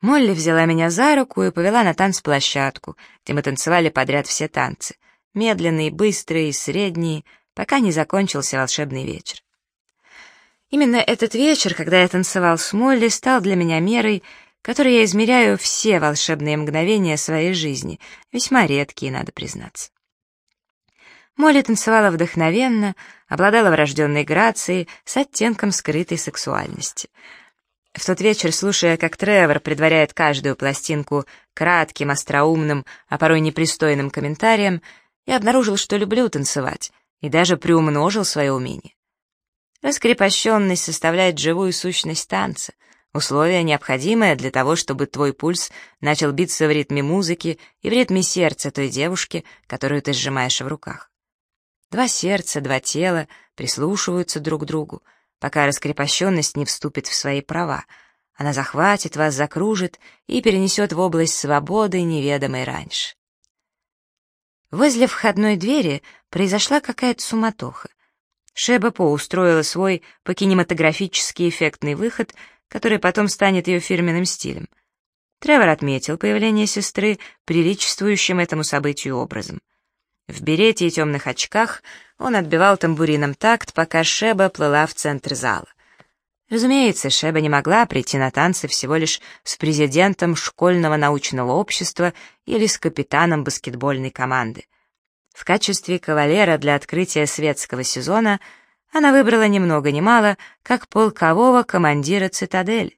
Молли взяла меня за руку и повела на танцплощадку, где мы танцевали подряд все танцы. Медленные, быстрые, средние, пока не закончился волшебный вечер. Именно этот вечер, когда я танцевал с Молли, стал для меня мерой, которой я измеряю все волшебные мгновения своей жизни, весьма редкие, надо признаться. Молли танцевала вдохновенно, обладала врожденной грацией с оттенком скрытой сексуальности. В тот вечер, слушая, как Тревор предваряет каждую пластинку кратким, остроумным, а порой непристойным комментарием, я обнаружил, что люблю танцевать, и даже приумножил свое умение. Раскрепощенность составляет живую сущность танца, условие, необходимое для того, чтобы твой пульс начал биться в ритме музыки и в ритме сердца той девушки, которую ты сжимаешь в руках. Два сердца, два тела прислушиваются друг к другу, пока раскрепощенность не вступит в свои права. Она захватит вас, закружит и перенесет в область свободы, неведомой раньше. Возле входной двери произошла какая-то суматоха. Шеба По устроила свой покинематографический эффектный выход, который потом станет ее фирменным стилем. Тревор отметил появление сестры приличествующим этому событию образом. В берете и темных очках он отбивал тамбурином такт, пока Шеба плыла в центр зала. Разумеется, Шеба не могла прийти на танцы всего лишь с президентом школьного научного общества или с капитаном баскетбольной команды. В качестве кавалера для открытия светского сезона она выбрала ни много ни мало, как полкового командира цитадели.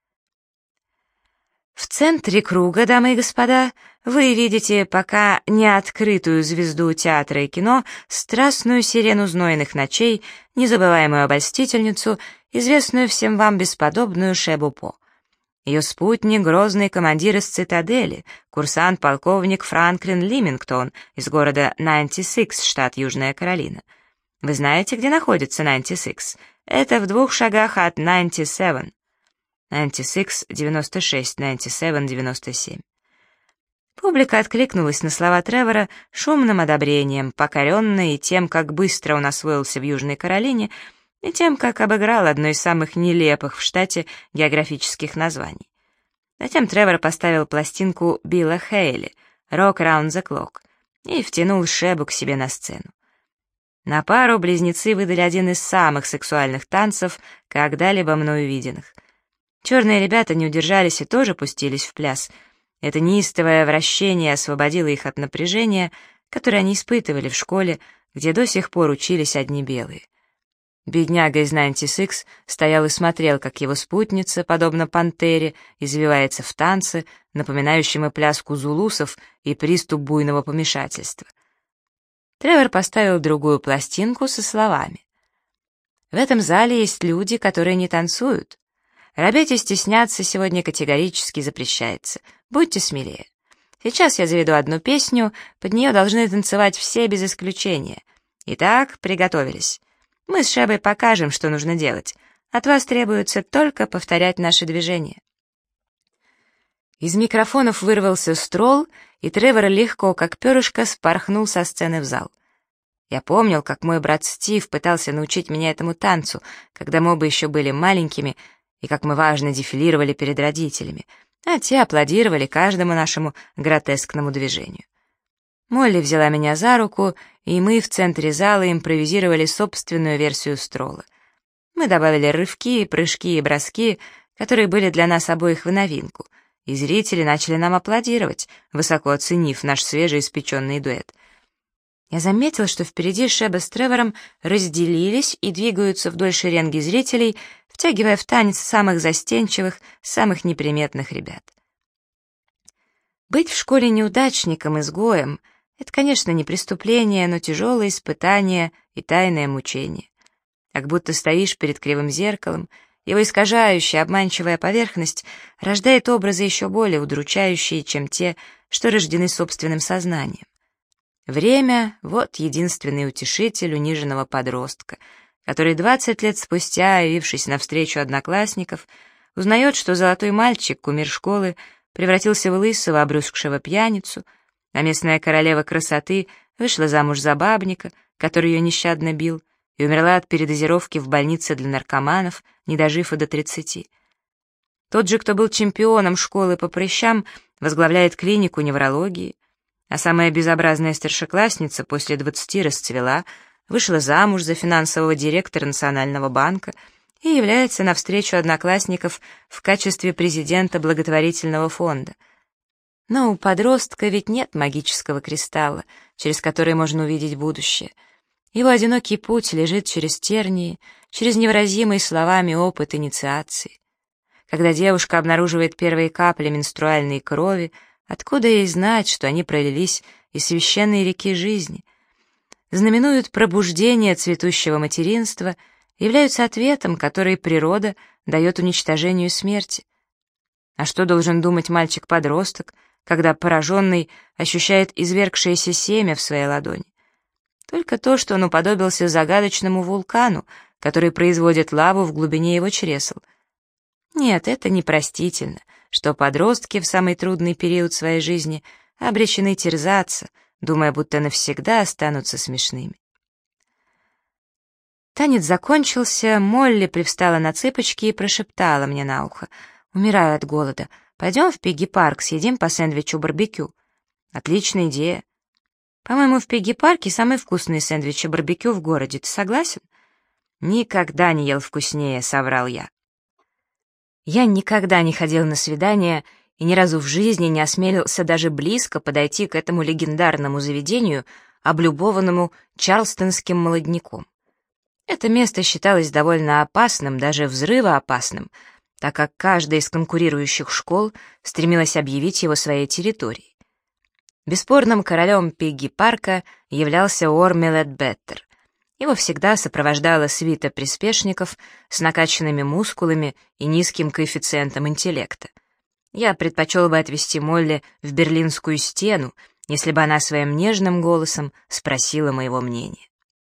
В центре круга, дамы и господа, вы видите пока не открытую звезду театра и кино, страстную сирену знойных ночей, незабываемую обольстительницу, известную всем вам бесподобную Шебу По. Ее спутник — грозный командир из цитадели, курсант-полковник Франклин Лимингтон из города 96, штат Южная Каролина. Вы знаете, где находится 96? Это в 2 шагах от 97. 96, 96, 97, 97. Публика откликнулась на слова Тревора шумным одобрением, покоренной тем, как быстро он освоился в Южной Каролине, и тем, как обыграл одно из самых нелепых в штате географических названий. Затем Тревор поставил пластинку Билла Хейли «Rock Round the Clock» и втянул Шебу к себе на сцену. На пару близнецы выдали один из самых сексуальных танцев, когда-либо мною виденных. Черные ребята не удержались и тоже пустились в пляс. Это неистовое вращение освободило их от напряжения, которое они испытывали в школе, где до сих пор учились одни белые. Бедняга из 96 стоял и смотрел, как его спутница, подобно пантере, извивается в танце, напоминающем и пляску зулусов, и приступ буйного помешательства. Тревор поставил другую пластинку со словами: «В этом зале есть люди, которые не танцуют. Робеть и стесняться сегодня категорически запрещается. Будьте смелее. Сейчас я заведу одну песню, под нее должны танцевать все без исключения. Итак, приготовились. Мы с Шебой покажем, что нужно делать. От вас требуется только повторять наши движения». Из микрофонов вырвался строл, и Тревор легко, как перышко, спорхнул со сцены в зал. Я помнил, как мой брат Стив пытался научить меня этому танцу, когда мы оба еще были маленькими, и как мы важно дефилировали перед родителями, а те аплодировали каждому нашему гротескному движению. Молли взяла меня за руку, и мы в центре зала импровизировали собственную версию строла. Мы добавили рывки, прыжки и броски, которые были для нас обоих в новинку, и зрители начали нам аплодировать, высоко оценив наш свежеиспеченный дуэт. Я заметил, что впереди Шеба с Тревором разделились и двигаются вдоль шеренги зрителей, втягивая в танец самых застенчивых, самых неприметных ребят. Быть в школе неудачником, изгоем — это, конечно, не преступление, но тяжелое испытание и тайное мучение. Как будто стоишь перед кривым зеркалом, его искажающая, обманчивая поверхность рождает образы еще более удручающие, чем те, что рождены собственным сознанием. Время — вот единственный утешитель униженного подростка, который 20 лет спустя, явившись навстречу одноклассников, узнает, что золотой мальчик, кумир школы, превратился в лысого, обрюзгшего пьяницу, а местная королева красоты вышла замуж за бабника, который ее нещадно бил, и умерла от передозировки в больнице для наркоманов, не дожив и до 30. Тот же, кто был чемпионом школы по прыщам, возглавляет клинику неврологии, а самая безобразная старшеклассница после 20 расцвела, вышла замуж за финансового директора Национального банка и является на встречу одноклассников в качестве президента благотворительного фонда. Но у подростка ведь нет магического кристалла, через который можно увидеть будущее. Его одинокий путь лежит через тернии, через невыразимый словами опыт инициации. Когда девушка обнаруживает первые капли менструальной крови, откуда ей знать, что они пролились из священной реки жизни? Знаменуют пробуждение цветущего материнства, являются ответом, который природа дает уничтожению смерти. А что должен думать мальчик-подросток, когда пораженный ощущает извергшееся семя в своей ладони? Только то, что он уподобился загадочному вулкану, который производит лаву в глубине его чресел. Нет, это непростительно, что подростки в самый трудный период своей жизни обречены терзаться, думая, будто навсегда останутся смешными. Танец закончился, Молли привстала на цыпочки и прошептала мне на ухо: «Умираю от голода. Пойдем в Пигги-парк, съедим по сэндвичу барбекю». «Отличная идея. По-моему, в Пигги-парке самые вкусные сэндвичи барбекю в городе. Ты согласен?» «Никогда не ел вкуснее», — соврал я. Я никогда не ходил на свидания и ни разу в жизни не осмелился даже близко подойти к этому легендарному заведению, облюбованному чарльстонским молодняком. Это место считалось довольно опасным, даже взрывоопасным, так как каждая из конкурирующих школ стремилась объявить его своей территорией. Бесспорным королем Пигги-парка являлся Орми Ледбеттер. Его всегда сопровождала свита приспешников с накачанными мускулами и низким коэффициентом интеллекта. Я предпочел бы отвезти Молли в Берлинскую стену, если бы она своим нежным голосом спросила моего мнения.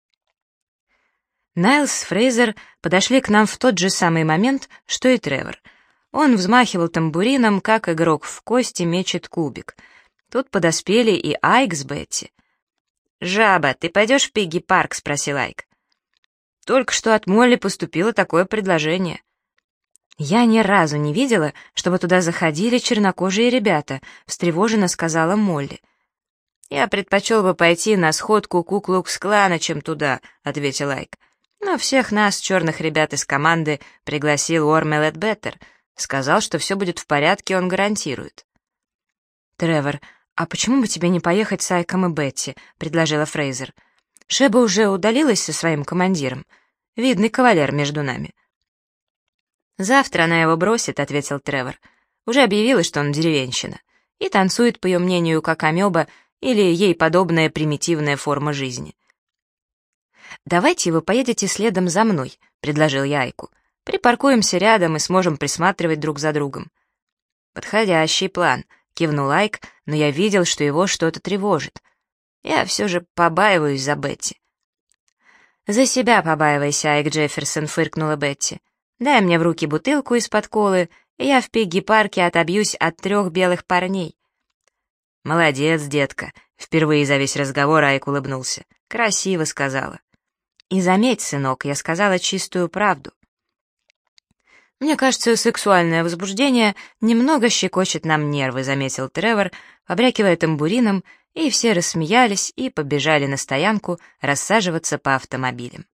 Найлс с Фрейзер подошли к нам в тот же самый момент, что и Тревор. Он взмахивал тамбурином, как игрок в кости мечет кубик. Тут подоспели и Айк с Бетти. «Жаба, ты пойдешь в Пигги-парк?» — спросил Айк. «Только что от Молли поступило такое предложение». «Я ни разу не видела, чтобы туда заходили чернокожие ребята», — встревоженно сказала Молли. «Я предпочел бы пойти на сходку Ку-Клукс-клана, чем туда», — ответил Айк. «Но всех нас, черных ребят из команды, пригласил Орми Ледбеттер. Сказал, что все будет в порядке, он гарантирует». «Тревор, а почему бы тебе не поехать с Айком и Бетти?» — предложила Фрейзер. «Шеба уже удалилась со своим командиром. Видный кавалер между нами». «Завтра она его бросит», — ответил Тревор. «Уже объявила, что он деревенщина. И танцует, по ее мнению, как амеба или ей подобная примитивная форма жизни». «Давайте вы поедете следом за мной», — предложил я Айку. «Припаркуемся рядом и сможем присматривать друг за другом». «Подходящий план», — кивнул Айк, но я видел, что его что-то тревожит. Я все же побаиваюсь за Бетти. «За себя побаивайся, Айк Джефферсон», — фыркнула Бетти. «Дай мне в руки бутылку из-под колы, и я в Пигги-парке отобьюсь от 3 белых парней». «Молодец, детка», — впервые за весь разговор Айк улыбнулся. «Красиво сказала». «И заметь, сынок, я сказала чистую правду». «Мне кажется, сексуальное возбуждение немного щекочет нам нервы», — заметил Тревор, побрякивая тамбурином, и все рассмеялись и побежали на стоянку рассаживаться по автомобилям.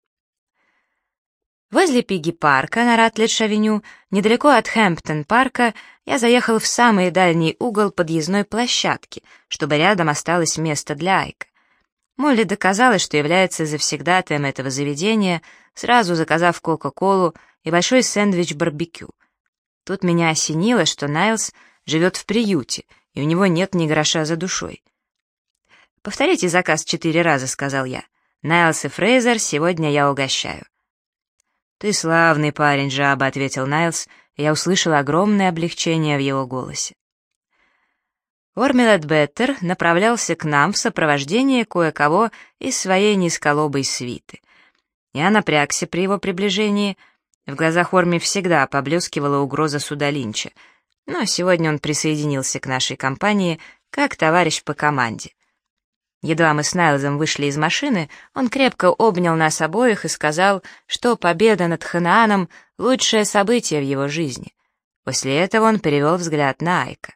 Возле Пигги-парка на Ратлидж-авеню, недалеко от Хэмптон-парка, я заехал в самый дальний угол подъездной площадки, чтобы рядом осталось место для Айка. Молли доказала, что является завсегдатаем этого заведения, сразу заказав кока-колу и большой сэндвич-барбекю. Тут меня осенило, что Найлс живет в приюте, и у него нет ни гроша за душой. «Повторите заказ 4 раза», — сказал я. «Найлс и Фрейзер, сегодня я угощаю». «Ты славный парень, жаба», — ответил Найлс, и я услышал огромное облегчение в его голосе. Орми Ледбеттер направлялся к нам в сопровождении кое-кого из своей низколобой свиты. Я напрягся при его приближении. В глазах Орми всегда поблескивала угроза суда Линча, но сегодня он присоединился к нашей компании как товарищ по команде. Едва мы с Найлзом вышли из машины, он крепко обнял нас обоих и сказал, что победа над Ханааном — лучшее событие в его жизни. После этого он перевел взгляд на Айка.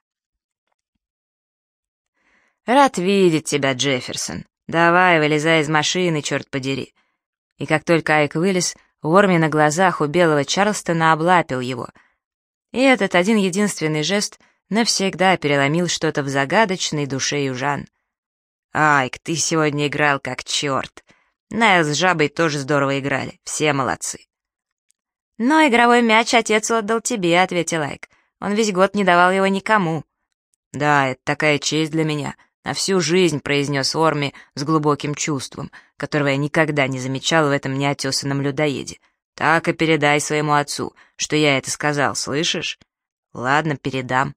«Рад видеть тебя, Джефферсон. Давай, вылезай из машины, черт подери». И как только Айк вылез, Уорми на глазах у белого Чарлстона облапил его. И этот один-единственный жест навсегда переломил что-то в загадочной душе южан. «Айк, ты сегодня играл как черт. Найл с Жабой тоже здорово играли, все молодцы». «Но игровой мяч отец отдал тебе», — ответил Айк. «Он весь год не давал его никому». «Да, это такая честь для меня. На всю жизнь», — произнес Уорми с глубоким чувством, которого я никогда не замечал в этом неотесанном людоеде. «Так и передай своему отцу, что я это сказал, слышишь?» «Ладно, передам».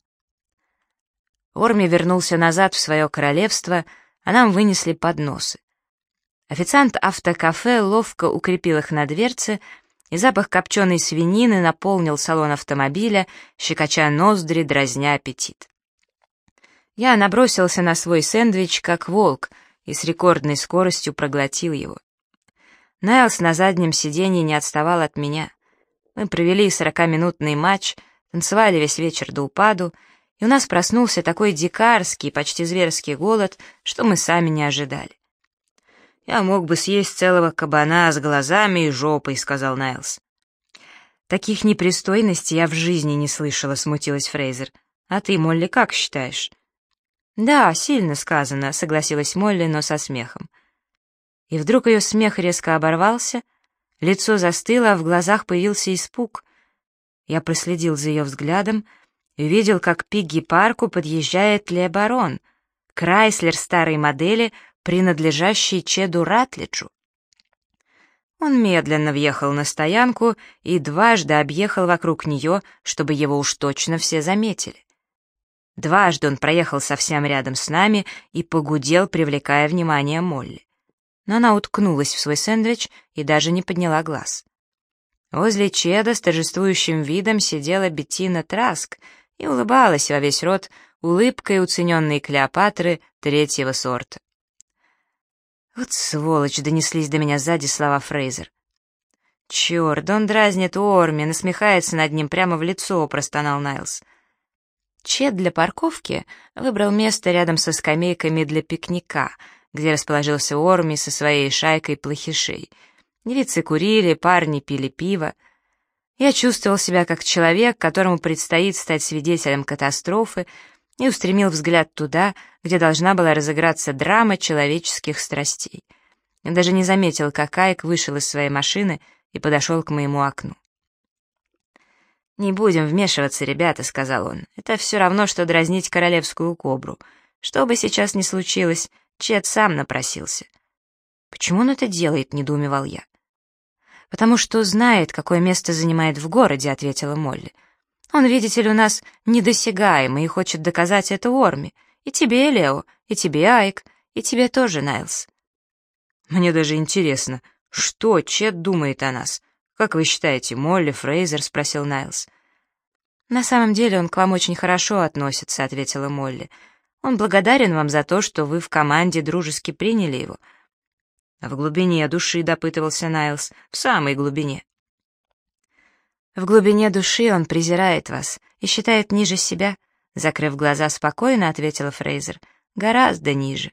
Уорми вернулся назад в свое королевство, а нам вынесли подносы. Официант автокафе ловко укрепил их на дверце, и запах копченой свинины наполнил салон автомобиля, щекоча ноздри, дразня аппетит. Я набросился на свой сэндвич, как волк, и с рекордной скоростью проглотил его. Найлс на заднем сиденье не отставал от меня. Мы провели 40-минутный матч, танцевали весь вечер до упаду, и у нас проснулся такой дикарский, почти зверский голод, что мы сами не ожидали. «Я мог бы съесть целого кабана с глазами и жопой», — сказал Найлс. «Таких непристойностей я в жизни не слышала», — смутилась Фрейзер. «А ты, Молли, как считаешь?» «Да, сильно сказано», — согласилась Молли, но со смехом. И вдруг ее смех резко оборвался, лицо застыло, а в глазах появился испуг. Я проследил за ее взглядом и увидел, как к Пигги-парку подъезжает Ле Барон, Крайслер старой модели, принадлежащий Чеду Ратлиджу. Он медленно въехал на стоянку и дважды объехал вокруг нее, чтобы его уж точно все заметили. Дважды он проехал совсем рядом с нами и погудел, привлекая внимание Молли. Но она уткнулась в свой сэндвич и даже не подняла глаз. Возле Чеда с торжествующим видом сидела Беттина Траск и улыбалась во весь рот улыбкой уцененной Клеопатры третьего сорта. «Вот сволочь!» — донеслись до меня сзади слова Фрейзер. «Черт, он дразнит Уорми, насмехается над ним прямо в лицо», — простонал Найлс. Чед для парковки выбрал место рядом со скамейками для пикника, где расположился Уорми со своей шайкой плохишей. Девицы курили, парни пили пиво. Я чувствовал себя как человек, которому предстоит стать свидетелем катастрофы, и устремил взгляд туда, где должна была разыграться драма человеческих страстей. Я даже не заметил, как Айк вышел из своей машины и подошел к моему окну. «Не будем вмешиваться, ребята», — сказал он. «Это все равно, что дразнить королевскую кобру. Что бы сейчас ни случилось, Чед сам напросился». «Почему он это делает?» — недоумевал я. «Потому что знает, какое место занимает в городе», — ответила Молли. «Он, видите ли, у нас недосягаемый и хочет доказать это Уорми. И тебе, Лео, и тебе, Айк, и тебе тоже, Найлс». «Мне даже интересно, что Чед думает о нас? Как вы считаете, Молли, Фрейзер?» — спросил Найлс. «На самом деле он к вам очень хорошо относится», — ответила Молли. «Он благодарен вам за то, что вы в команде дружески приняли его». «В глубине души», — допытывался Найлс, — «в самой глубине». «В глубине души он презирает вас и считает ниже себя», — закрыв глаза спокойно, ответила Фрейзер. «Гораздо ниже».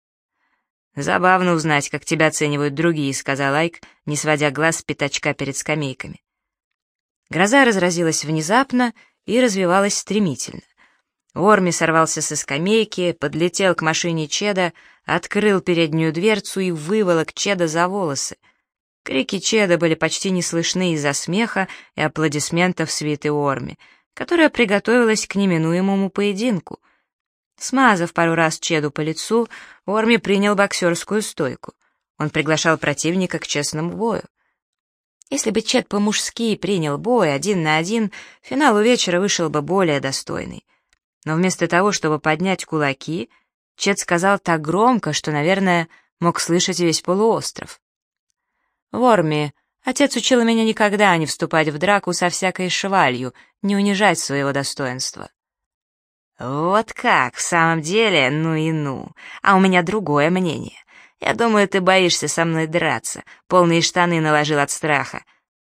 «Забавно узнать, как тебя оценивают другие», — сказал Айк, не сводя глаз с пятачка перед скамейками. Гроза разразилась внезапно и развивалась стремительно. Уорми сорвался со скамейки, подлетел к машине Чеда, открыл переднюю дверцу и выволок Чеда за волосы. Крики Чеда были почти не слышны из-за смеха и аплодисментов свиты Уорми, которая приготовилась к неминуемому поединку. Смазав пару раз Чеду по лицу, Уорми принял боксерскую стойку. Он приглашал противника к честному бою. Если бы Чед по-мужски принял бой 1 на 1, финалу вечера вышел бы более достойный. Но вместо того, чтобы поднять кулаки, Чед сказал так громко, что, наверное, мог слышать весь полуостров. «Уорми, отец учил меня никогда не вступать в драку со всякой швалью, не унижать своего достоинства». «Вот как, в самом деле, ну и ну. А у меня другое мнение. Я думаю, ты боишься со мной драться, полные штаны наложил от страха.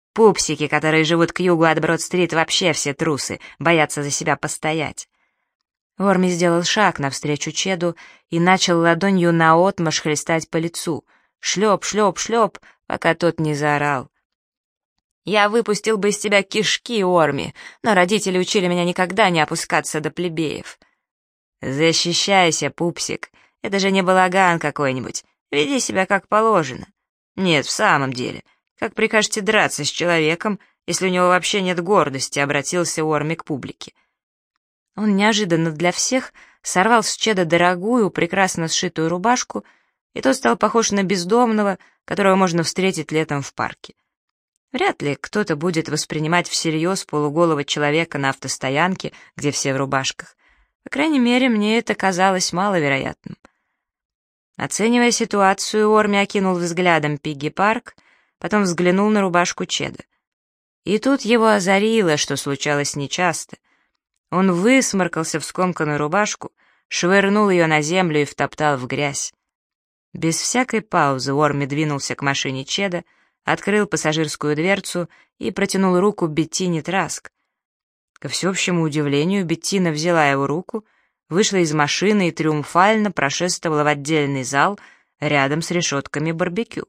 Пупсики, которые живут к югу от Брод-стрит, вообще все трусы, боятся за себя постоять. Орми сделал шаг навстречу Чеду и начал ладонью наотмашь хлестать по лицу. Шлеп, шлеп, шлеп, пока тот не заорал. «Я выпустил бы из тебя кишки, Орми, но родители учили меня никогда не опускаться до плебеев». «Защищайся, пупсик, это же не балаган какой-нибудь, веди себя как положено». «Нет, в самом деле, как прикажете драться с человеком, если у него вообще нет гордости?» — обратился Орми к публике. Он неожиданно для всех сорвал с Чеда дорогую, прекрасно сшитую рубашку, и тот стал похож на бездомного, которого можно встретить летом в парке. Вряд ли кто-то будет воспринимать всерьез полуголого человека на автостоянке, где все в рубашках. По крайней мере, мне это казалось маловероятным. Оценивая ситуацию, Орми окинул взглядом Пигги-парк, потом взглянул на рубашку Чеда. И тут его озарило, что случалось нечасто. Он высморкался в скомканную рубашку, швырнул ее на землю и втоптал в грязь. Без всякой паузы Орми двинулся к машине Чеда, открыл пассажирскую дверцу и протянул руку Беттине Траск. Ко всеобщему удивлению, Беттина взяла его руку, вышла из машины и триумфально прошествовала в отдельный зал рядом с решетками барбекю.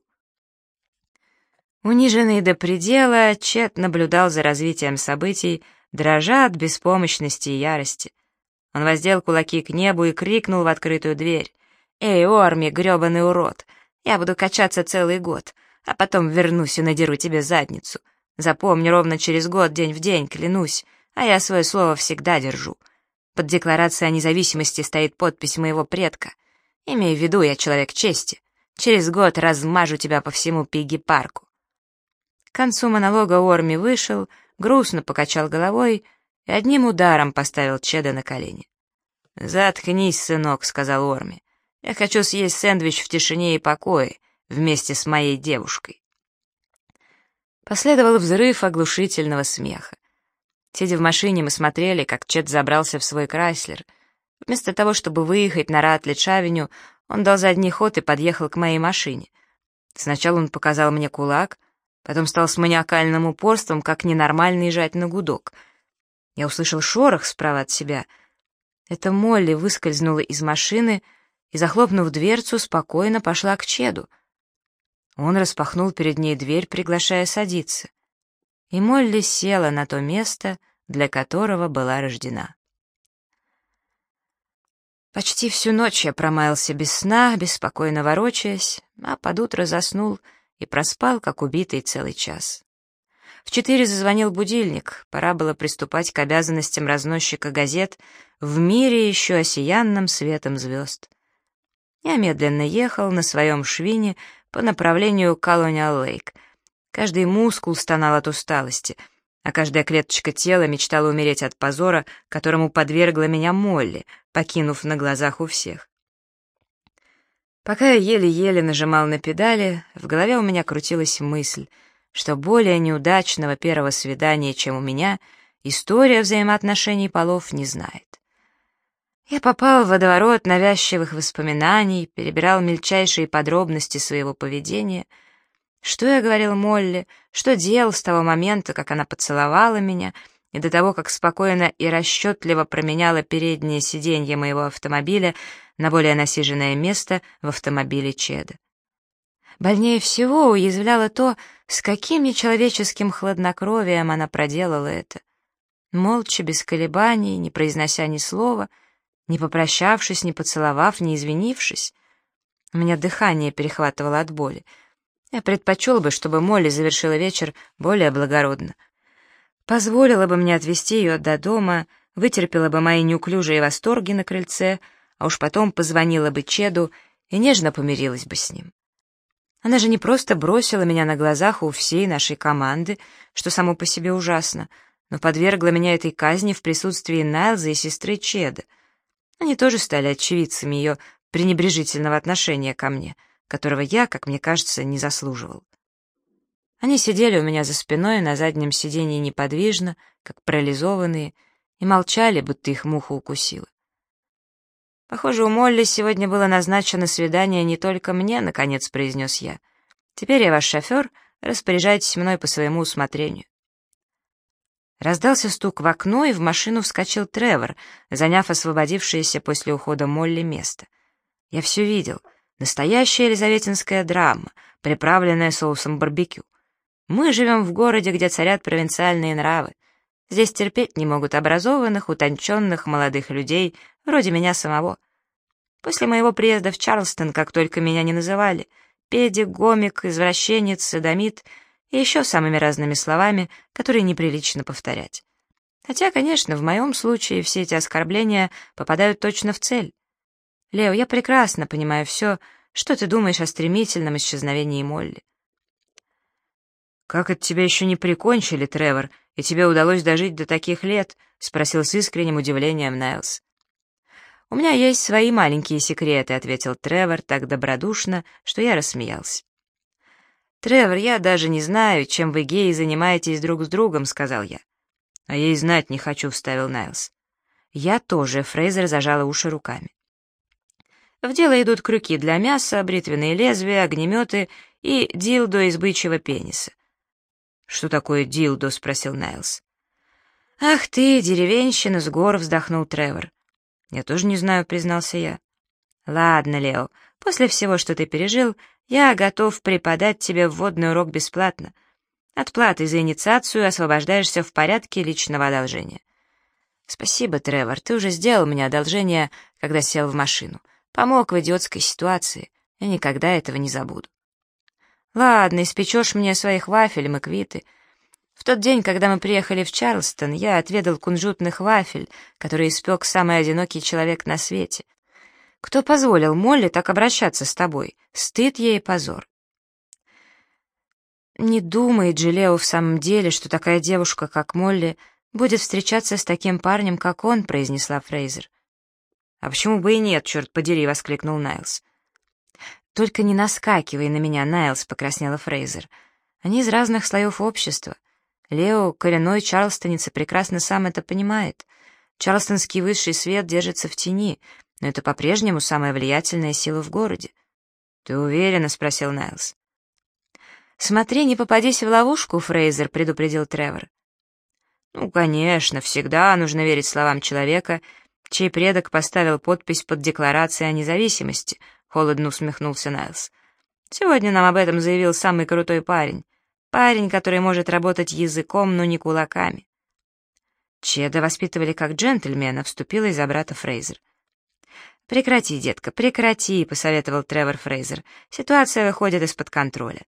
Униженный до предела, Чед наблюдал за развитием событий, дрожа от беспомощности и ярости. Он воздел кулаки к небу и крикнул в открытую дверь: «Эй, Орми, грёбаный урод! Я буду качаться целый год, а потом вернусь и надеру тебе задницу. Запомни, ровно через год, день в день, клянусь, а я свое слово всегда держу. Под декларацией о независимости стоит подпись моего предка. Имей в виду, я человек чести. Через год размажу тебя по всему Пигги-парку». К концу монолога Орми вышел, грустно покачал головой и одним ударом поставил Чеда на колени. «Заткнись, сынок», — сказал Орми. «Я хочу съесть сэндвич в тишине и покое вместе с моей девушкой». Последовал взрыв оглушительного смеха. Сидя в машине, мы смотрели, как Чед забрался в свой Крайслер. Вместо того, чтобы выехать на Ратлидж-авеню, он дал задний ход и подъехал к моей машине. Сначала он показал мне кулак, потом стал с маниакальным упорством, как ненормальный, жать на гудок. Я услышал шорох справа от себя. Это Молли выскользнула из машины и, захлопнув дверцу, спокойно пошла к Чеду. Он распахнул перед ней дверь, приглашая садиться. И Молли села на то место, для которого была рождена. Почти всю ночь я промаялся без сна, беспокойно ворочаясь, а под утро заснул и проспал, как убитый, целый час. В 4 зазвонил будильник, пора было приступать к обязанностям разносчика газет в мире еще осиянным светом звезд. Я медленно ехал на своем швине по направлению Колониал-Лейк. Каждый мускул стонал от усталости, а каждая клеточка тела мечтала умереть от позора, которому подвергла меня Молли, покинув на глазах у всех. Пока я еле-еле нажимал на педали, в голове у меня крутилась мысль, что более неудачного первого свидания, чем у меня, история взаимоотношений полов не знает. Я попал в водоворот навязчивых воспоминаний, перебирал мельчайшие подробности своего поведения. Что я говорил Молли, что делал с того момента, как она поцеловала меня, и до того, как спокойно и расчетливо променяла переднее сиденье моего автомобиля на более насиженное место в автомобиле Чеда. Больнее всего уязвляло то, с каким нечеловеческим хладнокровием она проделала это. Молча, без колебаний, не произнося ни слова, не попрощавшись, не поцеловав, не извинившись. У меня дыхание перехватывало от боли. Я предпочел бы, чтобы Молли завершила вечер более благородно. Позволила бы мне отвезти ее до дома, вытерпела бы мои неуклюжие восторги на крыльце, а уж потом позвонила бы Чеду и нежно помирилась бы с ним. Она же не просто бросила меня на глазах у всей нашей команды, что само по себе ужасно, но подвергла меня этой казни в присутствии Найлза и сестры Чеда. Они тоже стали очевидцами ее пренебрежительного отношения ко мне, которого я, как мне кажется, не заслуживал. Они сидели у меня за спиной на заднем сиденье неподвижно, как парализованные, и молчали, будто их муха укусила. «Похоже, у Молли сегодня было назначено свидание не только мне», — наконец произнес я. «Теперь я ваш шофер, Распоряжайтесь мной по своему усмотрению». Раздался стук в окно, и в машину вскочил Тревор, заняв освободившееся после ухода Молли место. Я все видел. Настоящая елизаветинская драма, приправленная соусом барбекю. Мы живем в городе, где царят провинциальные нравы. Здесь терпеть не могут образованных, утонченных молодых людей, вроде меня самого. После моего приезда в Чарльстон, как только меня не называли, педик, гомик, извращенец, содомит и еще самыми разными словами, которые неприлично повторять. Хотя, конечно, в моем случае все эти оскорбления попадают точно в цель. Лео, я прекрасно понимаю все, что ты думаешь о стремительном исчезновении Молли. «Как это тебя еще не прикончили, Тревор, и тебе удалось дожить до таких лет?» — спросил с искренним удивлением Найлс. «У меня есть свои маленькие секреты», — ответил Тревор так добродушно, что я рассмеялся. «Тревор, я даже не знаю, чем вы, геи, занимаетесь друг с другом», — сказал я. «А я и знать не хочу», — вставил Найлс. «Я тоже», — Фрейзер зажала уши руками. В дело идут крюки для мяса, бритвенные лезвия, огнеметы и дилдо из бычьего пениса. «Что такое дилдо?» — спросил Найлс. «Ах ты, деревенщина, с гор!» — вздохнул Тревор. «Я тоже не знаю», — признался я. «Ладно, Лео, после всего, что ты пережил, я готов преподать тебе вводный урок бесплатно. От платы за инициацию освобождаешься в порядке личного одолжения». «Спасибо, Тревор, ты уже сделал мне одолжение, когда сел в машину. Помог в идиотской ситуации. Я никогда этого не забуду». «Ладно, испечешь мне своих вафель, Маквиты. В тот день, когда мы приехали в Чарльстон, я отведал кунжутных вафель, которые испек самый одинокий человек на свете. Кто позволил Молли так обращаться с тобой? Стыд ей и позор». «Не думает же Лео в самом деле, что такая девушка, как Молли, будет встречаться с таким парнем, как он», — произнесла Фрейзер. «А почему бы и нет, черт подери», — воскликнул Найлс. «Только не наскакивай на меня, Найлс», — покраснела Фрейзер. «Они из разных слоев общества. Лео, коренной чарльстонец, и прекрасно сам это понимает. Чарльстонский высший свет держится в тени, но это по-прежнему самая влиятельная сила в городе». «Ты уверена?» — спросил Найлс. «Смотри, не попадись в ловушку, Фрейзер», — предупредил Тревор. «Ну, конечно, всегда нужно верить словам человека, чей предок поставил подпись под декларацией о независимости», — холодно усмехнулся Найлс. «Сегодня нам об этом заявил самый крутой парень. Парень, который может работать языком, но не кулаками». «Чеда воспитывали как джентльмена», — вступила из-за брата Фрейзер. «Прекрати, детка, прекрати», — посоветовал Тревор Фрейзер. «Ситуация выходит из-под контроля».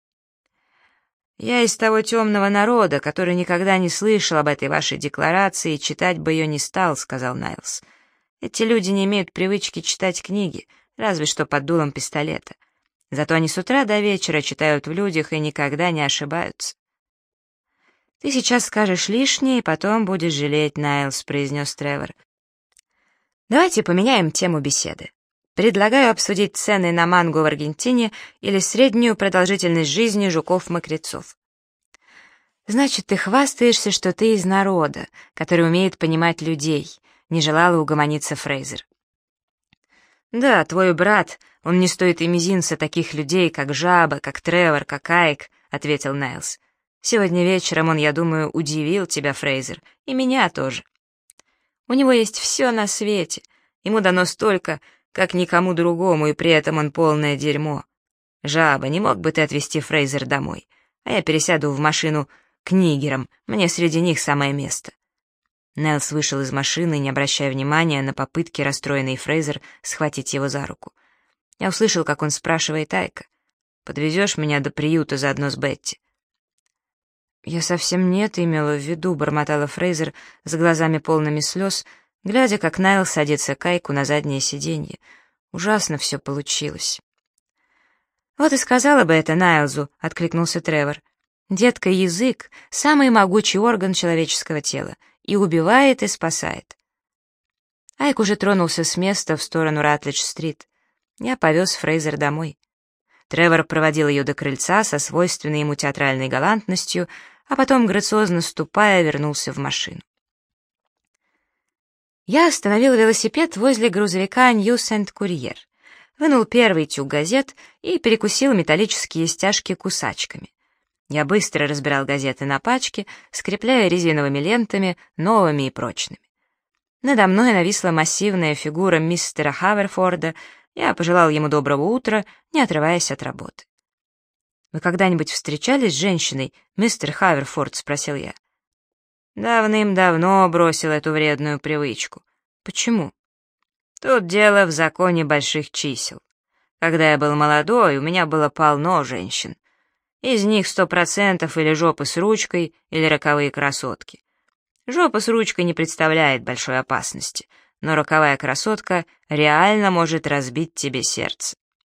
«Я из того темного народа, который никогда не слышал об этой вашей декларации и читать бы ее не стал», — сказал Найлс. «Эти люди не имеют привычки читать книги, разве что под дулом пистолета. Зато они с утра до вечера читают в людях и никогда не ошибаются». «Ты сейчас скажешь лишнее, и потом будешь жалеть, Найлс», — произнес Тревор. «Давайте поменяем тему беседы. Предлагаю обсудить цены на манго в Аргентине или среднюю продолжительность жизни жуков-мокрецов». «Значит, ты хвастаешься, что ты из народа, который умеет понимать людей», — не желала угомониться Фрейзер. «Да, твой брат, он не стоит и мизинца таких людей, как Жаба, как Тревор, как Айк», — ответил Найлс. «Сегодня вечером он, я думаю, удивил тебя, Фрейзер, и меня тоже. У него есть все на свете, ему дано столько, как никому другому, и при этом он полное дерьмо. Жаба, не мог бы ты отвезти Фрейзер домой? А я пересяду в машину к нигерам, мне среди них самое место». Найлс вышел из машины, не обращая внимания на попытки расстроенной Фрейзер схватить его за руку. Я услышал, как он спрашивает Айка: «Подвезешь меня до приюта заодно с Бетти?» «Я совсем не это имела в виду», — бормотала Фрейзер с глазами полными слез, глядя, как Найлс садится к Айку на заднее сиденье. Ужасно все получилось. «Вот и сказала бы это Найлзу», — откликнулся Тревор. «Детка, язык — самый могучий орган человеческого тела, и убивает, и спасает». Айк уже тронулся с места в сторону Ратлидж-стрит. Я повез Фрейзер домой. Тревор проводил ее до крыльца со свойственной ему театральной галантностью, а потом, грациозно ступая, вернулся в машину. Я остановил велосипед возле грузовика «Ньюс-энд-Курьер», вынул первый тюк газет и перекусил металлические стяжки кусачками. Я быстро разбирал газеты на пачки, скрепляя резиновыми лентами, новыми и прочными. Надо мной нависла массивная фигура мистера Хаверфорда. Я пожелал ему доброго утра, не отрываясь от работы. «Вы когда-нибудь встречались с женщиной, мистер Хаверфорд?» — спросил я. «Давным-давно бросил эту вредную привычку. Почему?» «Тут дело в законе больших чисел. Когда я был молодой, у меня было полно женщин. Из них 100% или жопы с ручкой, или роковые красотки. Жопа с ручкой не представляет большой опасности, но роковая красотка реально может разбить тебе сердце».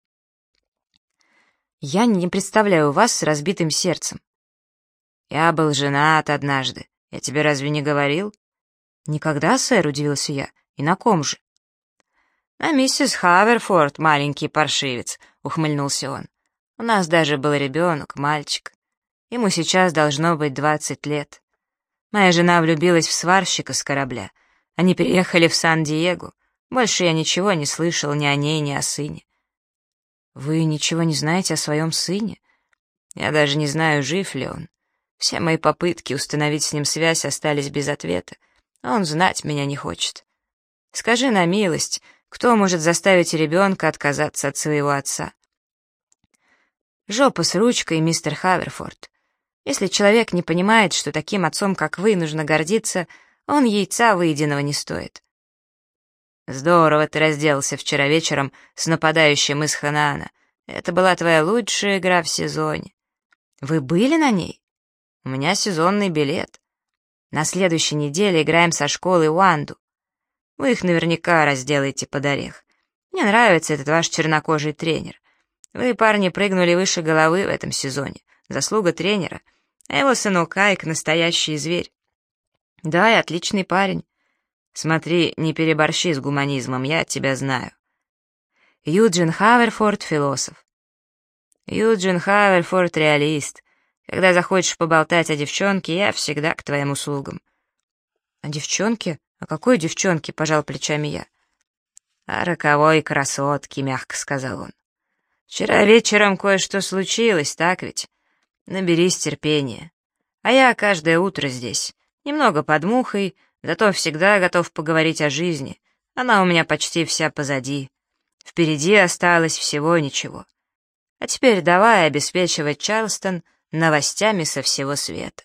«Я не представляю вас с разбитым сердцем». «Я был женат однажды. Я тебе разве не говорил?» «Никогда, сэр», — удивился я. «И на ком же?» «На миссис Хаверфорд, маленький паршивец», — ухмыльнулся он. «У нас даже был ребенок, мальчик. Ему сейчас должно быть 20 лет. Моя жена влюбилась в сварщика с корабля. Они переехали в Сан-Диего. Больше я ничего не слышал ни о ней, ни о сыне». «Вы ничего не знаете о своем сыне?» «Я даже не знаю, жив ли он. Все мои попытки установить с ним связь остались без ответа. Он знать меня не хочет. Скажи на милость, кто может заставить ребенка отказаться от своего отца?» «Жопа с ручкой, мистер Хаверфорд. Если человек не понимает, что таким отцом, как вы, нужно гордиться, он яйца выеденного не стоит». «Здорово ты разделался вчера вечером с нападающим из Ханаана. Это была твоя лучшая игра в сезоне». «Вы были на ней?» «У меня сезонный билет. На следующей неделе играем со школой Уанду. Вы их наверняка разделаете под орех. Мне нравится этот ваш чернокожий тренер. Вы, парни, прыгнули выше головы в этом сезоне. Заслуга тренера. А его сынок Айк — настоящий зверь. Да, и отличный парень. Смотри, не переборщи с гуманизмом, я тебя знаю». Юджин Хаверфорд — философ. Юджин Хаверфорд — реалист. Когда захочешь поболтать о девчонке, я всегда к твоим услугам». «О девчонке? О какой девчонке?» — пожал плечами я. «О роковой красотке», — мягко сказал он. «Вчера вечером кое-что случилось, так ведь? Наберись терпения. А я каждое утро здесь, немного под мухой, зато всегда готов поговорить о жизни. Она у меня почти вся позади. Впереди осталось всего ничего. А теперь давай обеспечивать Чарльстон новостями со всего света».